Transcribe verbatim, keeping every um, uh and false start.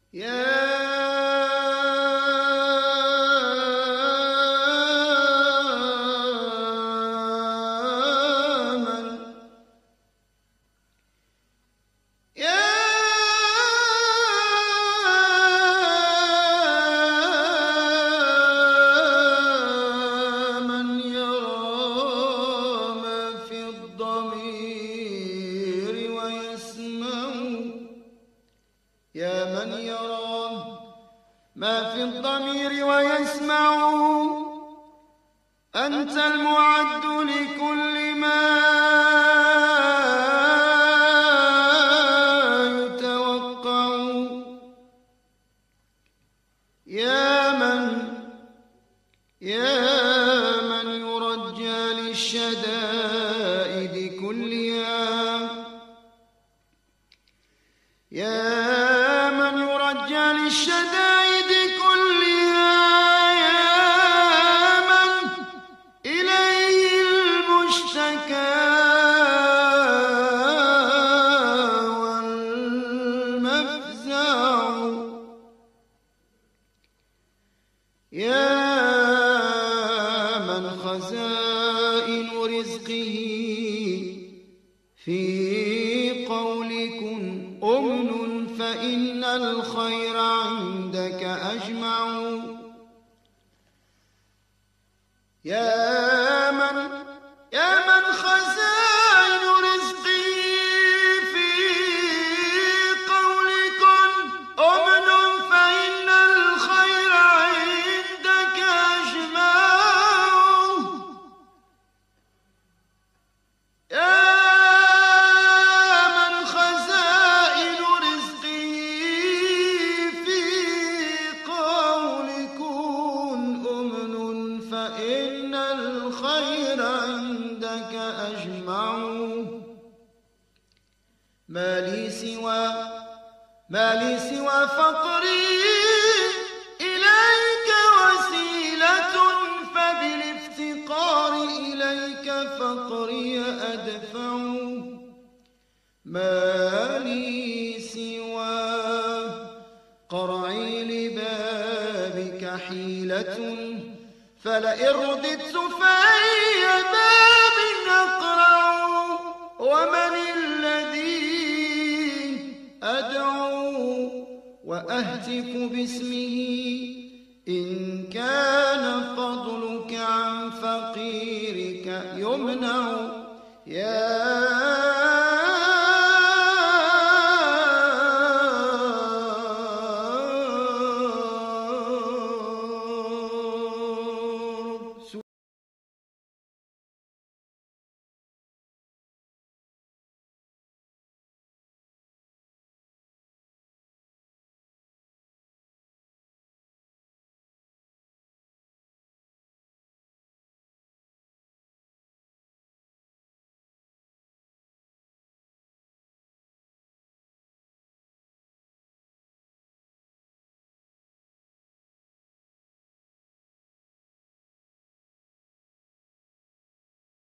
يا من يرى ما في الضمير ويسمع، أنت المعد لكل ما يتوقع. يا من يا من يرجى للشدائد كلها، يا للشدائد كلها، يا من إليه المشتكى والمفزع. يا من خزائن رزقه في قول كن أمن، فإن الخير عندك أجمع. يا من يا من خزائن رزقه في قول كن أمن، فإن الخير عندك أجمع. يا فإن الخير عندك أجمع. ما لي سوى ما لي سوى فقري إليك وسيلة، فبالافتقار إليك فقري أدفع. ما لي سوى قرعي لبابك حيلة، فلئن رددت فأي باب أقرع. ومن الذي أدعو وأهتف باسمه، إن كان فضلك عن فقيرك يمنع. يا